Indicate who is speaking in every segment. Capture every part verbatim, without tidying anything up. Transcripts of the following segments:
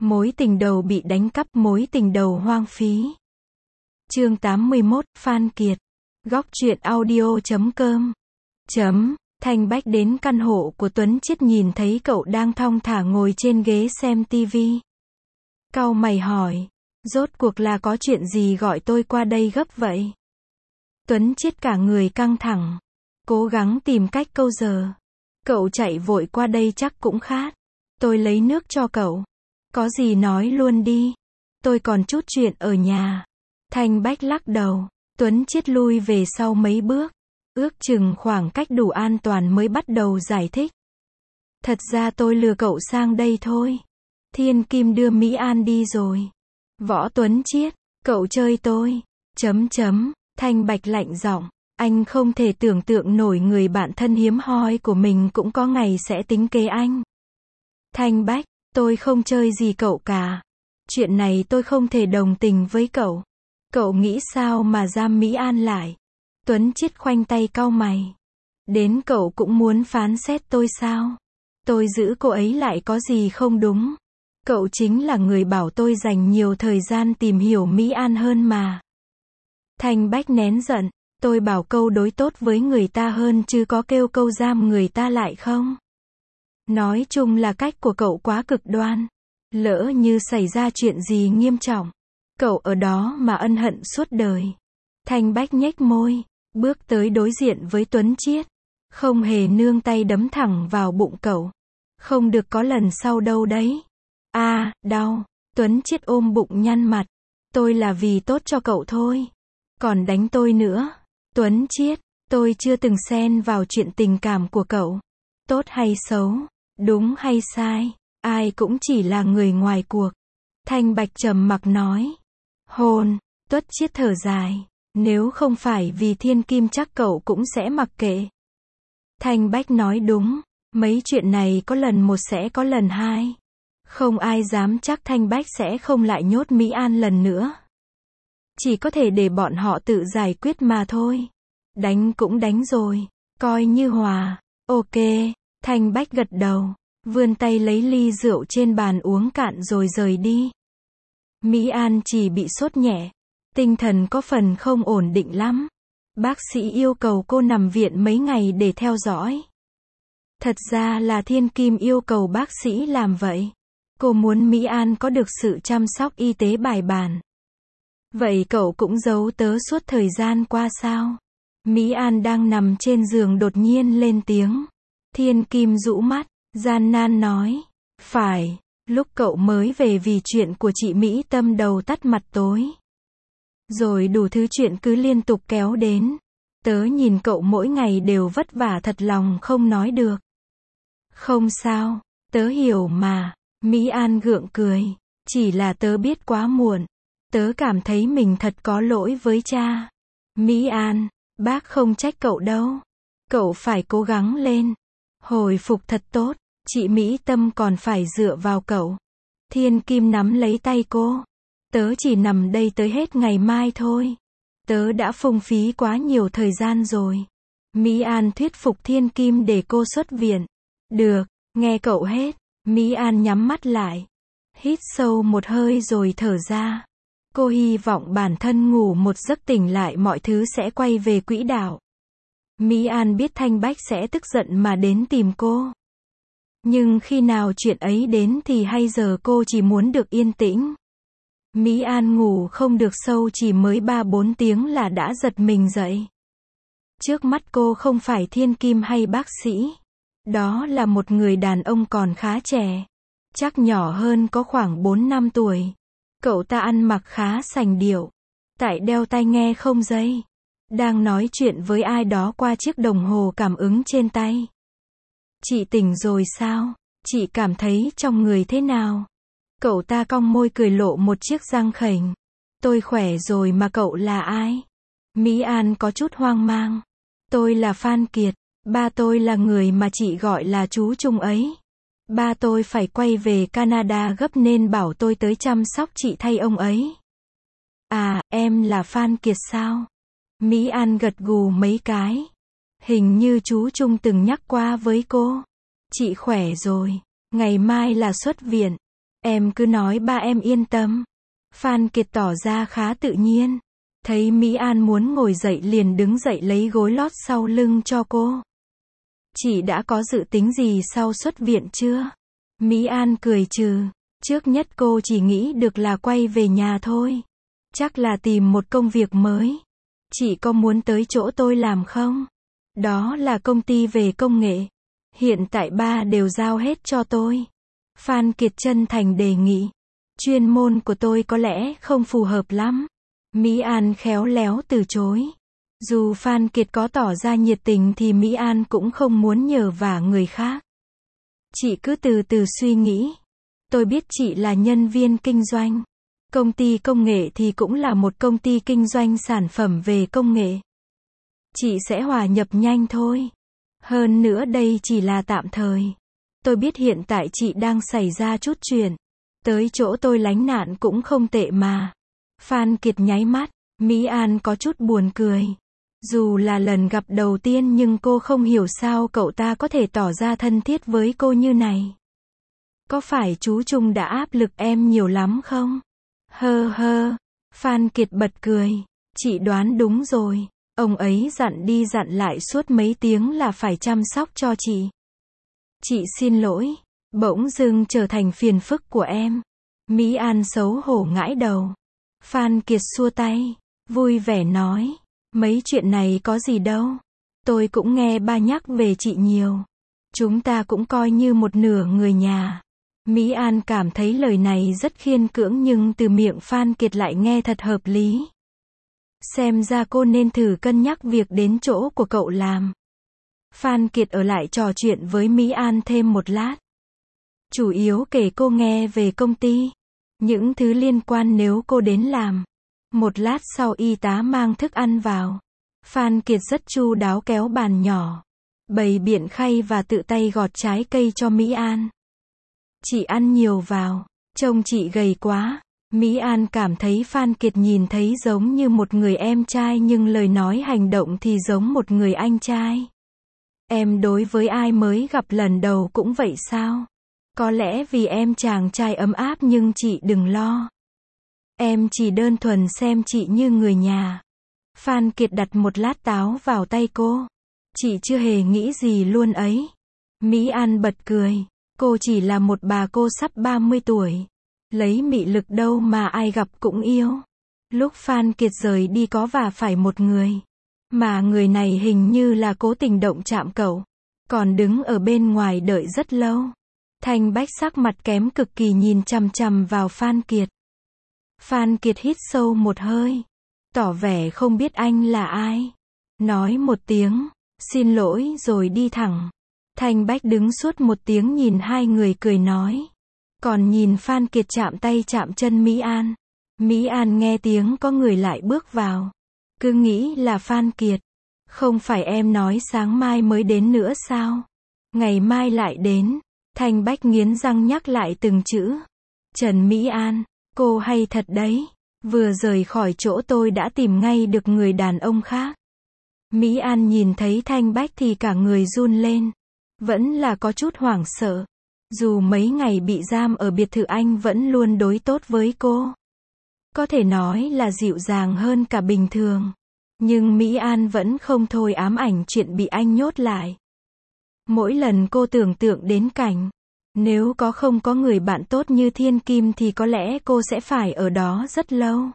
Speaker 1: Mối tình đầu bị đánh cắp, mối tình đầu hoang phí. Chương tám mươi mốt, Phan Kiệt. Góc truyện audio chấm com. Chấm. Thanh Bách đến căn hộ của Tuấn Chiết nhìn thấy cậu đang thong thả ngồi trên ghế xem tivi. Cau mày hỏi, rốt cuộc là có chuyện gì gọi tôi qua đây gấp vậy? Tuấn Chiết cả người căng thẳng, cố gắng tìm cách câu giờ. Cậu chạy vội qua đây chắc cũng khát. Tôi lấy nước cho cậu. Có gì nói luôn đi. Tôi còn chút chuyện ở nhà. Thanh Bách lắc đầu. Tuấn Chiết lui về sau mấy bước. Ước chừng khoảng cách đủ an toàn mới bắt đầu giải thích. Thật ra tôi lừa cậu sang đây thôi. Thiên Kim đưa Mỹ An đi rồi. Võ Tuấn Chiết, cậu chơi tôi. Chấm chấm. Thanh Bạch lạnh giọng. Anh không thể tưởng tượng nổi người bạn thân hiếm hoi của mình cũng có ngày sẽ tính kế anh. Thanh Bách, tôi không chơi gì cậu cả. Chuyện này tôi không thể đồng tình với cậu. Cậu nghĩ sao mà giam Mỹ An lại? Tuấn Chiết khoanh tay cau mày. Đến cậu cũng muốn phán xét tôi sao? Tôi giữ cô ấy lại có gì không đúng? Cậu chính là người bảo tôi dành nhiều thời gian tìm hiểu Mỹ An hơn mà. Thanh Bách nén giận. Tôi bảo câu đối tốt với người ta hơn chứ có kêu câu giam người ta lại không? Nói chung là cách của cậu quá cực đoan. Lỡ như xảy ra chuyện gì nghiêm trọng, cậu ở đó mà ân hận suốt đời. Thanh Bách nhếch môi, bước tới đối diện với Tuấn Chiết, không hề nương tay đấm thẳng vào bụng cậu. Không được có lần sau đâu đấy. A, à, đau. Tuấn Chiết ôm bụng nhăn mặt. Tôi là vì tốt cho cậu thôi. Còn đánh tôi nữa. Tuấn Chiết, tôi chưa từng xen vào chuyện tình cảm của cậu. Tốt hay xấu, đúng hay sai, ai cũng chỉ là người ngoài cuộc. Thanh Bạch trầm mặc nói. Hôn. Tuấn Chiết thở dài. Nếu không phải vì Thiên Kim chắc cậu cũng sẽ mặc kệ. Thanh Bách nói đúng. Mấy chuyện này có lần một sẽ có lần hai. Không ai dám chắc Thanh Bách sẽ không lại nhốt Mỹ An lần nữa. Chỉ có thể để bọn họ tự giải quyết mà thôi. Đánh cũng đánh rồi. Coi như hòa. Ok. Thanh Bách gật đầu. Vươn tay lấy ly rượu trên bàn uống cạn rồi rời đi. Mỹ An chỉ bị sốt nhẹ. Tinh thần có phần không ổn định lắm. Bác sĩ yêu cầu cô nằm viện mấy ngày để theo dõi. Thật ra là Thiên Kim yêu cầu bác sĩ làm vậy. Cô muốn Mỹ An có được sự chăm sóc y tế bài bản. Vậy cậu cũng giấu tớ suốt thời gian qua sao? Mỹ An đang nằm trên giường đột nhiên lên tiếng. Thiên Kim rũ mắt, gian nan nói. Phải, lúc cậu mới về vì chuyện của chị Mỹ Tâm đầu tắt mặt tối. Rồi đủ thứ chuyện cứ liên tục kéo đến. Tớ nhìn cậu mỗi ngày đều vất vả thật lòng không nói được. Không sao, tớ hiểu mà. Mỹ An gượng cười. Chỉ là tớ biết quá muộn. Tớ cảm thấy mình thật có lỗi với cha. Mỹ An, bác không trách cậu đâu. Cậu phải cố gắng lên. Hồi phục thật tốt. Chị Mỹ Tâm còn phải dựa vào cậu. Thiên Kim nắm lấy tay cô. Tớ chỉ nằm đây tới hết ngày mai thôi. Tớ đã phung phí quá nhiều thời gian rồi. Mỹ An thuyết phục Thiên Kim để cô xuất viện. Được, nghe cậu hết. Mỹ An nhắm mắt lại. Hít sâu một hơi rồi thở ra. Cô hy vọng bản thân ngủ một giấc tỉnh lại mọi thứ sẽ quay về quỹ đạo. Mỹ An biết Thanh Bách sẽ tức giận mà đến tìm cô. Nhưng khi nào chuyện ấy đến thì hay giờ cô chỉ muốn được yên tĩnh. Mỹ An ngủ không được sâu chỉ mới ba bốn tiếng là đã giật mình dậy. Trước mắt cô không phải Thiên Kim hay bác sĩ. Đó là một người đàn ông còn khá trẻ. Chắc nhỏ hơn có khoảng bốn năm tuổi. Cậu ta ăn mặc khá sành điệu. Tại đeo tai nghe không dây. Đang nói chuyện với ai đó qua chiếc đồng hồ cảm ứng trên tay. Chị tỉnh rồi sao? Chị cảm thấy trong người thế nào? Cậu ta cong môi cười lộ một chiếc răng khểnh. Tôi khỏe rồi mà cậu là ai? Mỹ An có chút hoang mang. Tôi là Phan Kiệt. Ba tôi là người mà chị gọi là chú Trung ấy. Ba tôi phải quay về Canada gấp nên bảo tôi tới chăm sóc chị thay ông ấy. À, em là Phan Kiệt sao? Mỹ An gật gù mấy cái. Hình như chú Trung từng nhắc qua với cô. Chị khỏe rồi. Ngày mai là xuất viện. Em cứ nói ba em yên tâm. Phan Kiệt tỏ ra khá tự nhiên. Thấy Mỹ An muốn ngồi dậy liền đứng dậy lấy gối lót sau lưng cho cô. Chị đã có dự tính gì sau xuất viện chưa? Mỹ An cười trừ. Trước nhất cô chỉ nghĩ được là quay về nhà thôi. Chắc là tìm một công việc mới. Chị có muốn tới chỗ tôi làm không? Đó là công ty về công nghệ. Hiện tại ba đều giao hết cho tôi. Phan Kiệt chân thành đề nghị. Chuyên môn của tôi có lẽ không phù hợp lắm. Mỹ An khéo léo từ chối. Dù Phan Kiệt có tỏ ra nhiệt tình thì Mỹ An cũng không muốn nhờ vả người khác. Chị cứ từ từ suy nghĩ. Tôi biết chị là nhân viên kinh doanh. Công ty công nghệ thì cũng là một công ty kinh doanh sản phẩm về công nghệ. Chị sẽ hòa nhập nhanh thôi. Hơn nữa đây chỉ là tạm thời. Tôi biết hiện tại chị đang xảy ra chút chuyện. Tới chỗ tôi lánh nạn cũng không tệ mà. Phan Kiệt nháy mắt. Mỹ An có chút buồn cười. Dù là lần gặp đầu tiên nhưng cô không hiểu sao cậu ta có thể tỏ ra thân thiết với cô như này. Có phải chú Trung đã áp lực em nhiều lắm không? Hơ hơ. Phan Kiệt bật cười. Chị đoán đúng rồi. Ông ấy dặn đi dặn lại suốt mấy tiếng là phải chăm sóc cho chị. Chị xin lỗi. Bỗng dưng trở thành phiền phức của em. Mỹ An xấu hổ ngãi đầu. Phan Kiệt xua tay. Vui vẻ nói. Mấy chuyện này có gì đâu. Tôi cũng nghe ba nhắc về chị nhiều. Chúng ta cũng coi như một nửa người nhà. Mỹ An cảm thấy lời này rất khiên cưỡng nhưng từ miệng Phan Kiệt lại nghe thật hợp lý. Xem ra cô nên thử cân nhắc việc đến chỗ của cậu làm. Phan Kiệt ở lại trò chuyện với Mỹ An thêm một lát. Chủ yếu kể cô nghe về công ty. Những thứ liên quan nếu cô đến làm. Một lát sau y tá mang thức ăn vào. Phan Kiệt rất chu đáo kéo bàn nhỏ. Bày biện khay và tự tay gọt trái cây cho Mỹ An. Chị ăn nhiều vào. Trông chị gầy quá. Mỹ An cảm thấy Phan Kiệt nhìn thấy giống như một người em trai nhưng lời nói hành động thì giống một người anh trai. Em đối với ai mới gặp lần đầu cũng vậy sao? Có lẽ vì em chàng trai ấm áp nhưng chị đừng lo. Em chỉ đơn thuần xem chị như người nhà. Phan Kiệt đặt một lát táo vào tay cô. Chị chưa hề nghĩ gì luôn ấy. Mỹ An bật cười. Cô chỉ là một bà cô sắp ba mươi tuổi. Lấy mị lực đâu mà ai gặp cũng yêu. Lúc Phan Kiệt rời đi có và phải một người. Mà người này hình như là cố tình động chạm cậu. Còn đứng ở bên ngoài đợi rất lâu. Thanh Bách sắc mặt kém cực kỳ nhìn chằm chằm vào Phan Kiệt. Phan Kiệt hít sâu một hơi. Tỏ vẻ không biết anh là ai. Nói một tiếng. Xin lỗi rồi đi thẳng. Thanh Bách đứng suốt một tiếng nhìn hai người cười nói. Còn nhìn Phan Kiệt chạm tay chạm chân Mỹ An. Mỹ An nghe tiếng có người lại bước vào. Cứ nghĩ là Phan Kiệt. Không phải em nói sáng mai mới đến nữa sao? Ngày mai lại đến. Thanh Bách nghiến răng nhắc lại từng chữ. Trần Mỹ An, cô hay thật đấy. Vừa rời khỏi chỗ tôi đã tìm ngay được người đàn ông khác. Mỹ An nhìn thấy Thanh Bách thì cả người run lên. Vẫn là có chút hoảng sợ. Dù mấy ngày bị giam ở biệt thự anh vẫn luôn đối tốt với cô. Có thể nói là dịu dàng hơn cả bình thường. Nhưng Mỹ An vẫn không thôi ám ảnh chuyện bị anh nhốt lại. Mỗi lần cô tưởng tượng đến cảnh. Nếu có không có người bạn tốt như Thiên Kim thì có lẽ cô sẽ phải ở đó rất lâu.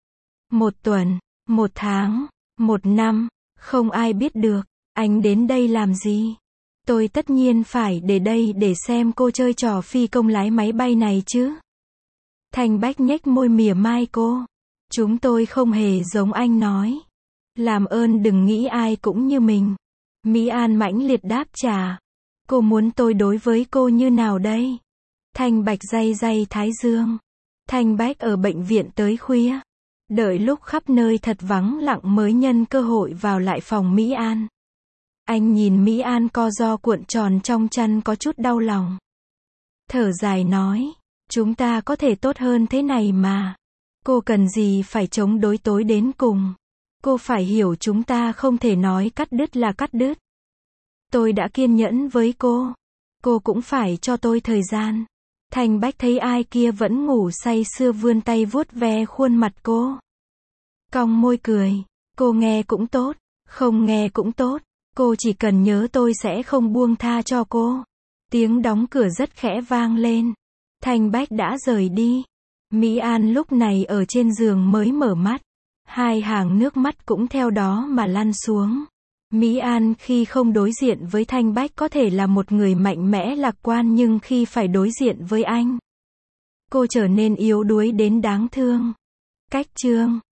Speaker 1: Một tuần, một tháng, một năm, không ai biết được. Anh đến đây làm gì? Tôi tất nhiên phải để đây để xem cô chơi trò phi công lái máy bay này chứ. Thanh Bách nhếch môi mỉa mai cô. Chúng tôi không hề giống anh nói. Làm ơn đừng nghĩ ai cũng như mình. Mỹ An mãnh liệt đáp trả. Cô muốn tôi đối với cô như nào đây? Thanh Bạch day day thái dương. Thanh Bách ở bệnh viện tới khuya. Đợi lúc khắp nơi thật vắng lặng mới nhân cơ hội vào lại phòng Mỹ An. Anh nhìn Mỹ An co ro cuộn tròn trong chăn có chút đau lòng. Thở dài nói. Chúng ta có thể tốt hơn thế này mà. Cô cần gì phải chống đối tối đến cùng. Cô phải hiểu chúng ta không thể nói cắt đứt là cắt đứt. Tôi đã kiên nhẫn với cô. Cô cũng phải cho tôi thời gian. Thanh Bách thấy ai kia vẫn ngủ say sưa vươn tay vuốt ve khuôn mặt cô. Cong môi cười. Cô nghe cũng tốt, không nghe cũng tốt. Cô chỉ cần nhớ tôi sẽ không buông tha cho cô. Tiếng đóng cửa rất khẽ vang lên. Thanh Bách đã rời đi. Mỹ An lúc này ở trên giường mới mở mắt. Hai hàng nước mắt cũng theo đó mà lăn xuống. Mỹ An khi không đối diện với Thanh Bách có thể là một người mạnh mẽ lạc quan, nhưng khi phải đối diện với anh, cô trở nên yếu đuối đến đáng thương. Cách chương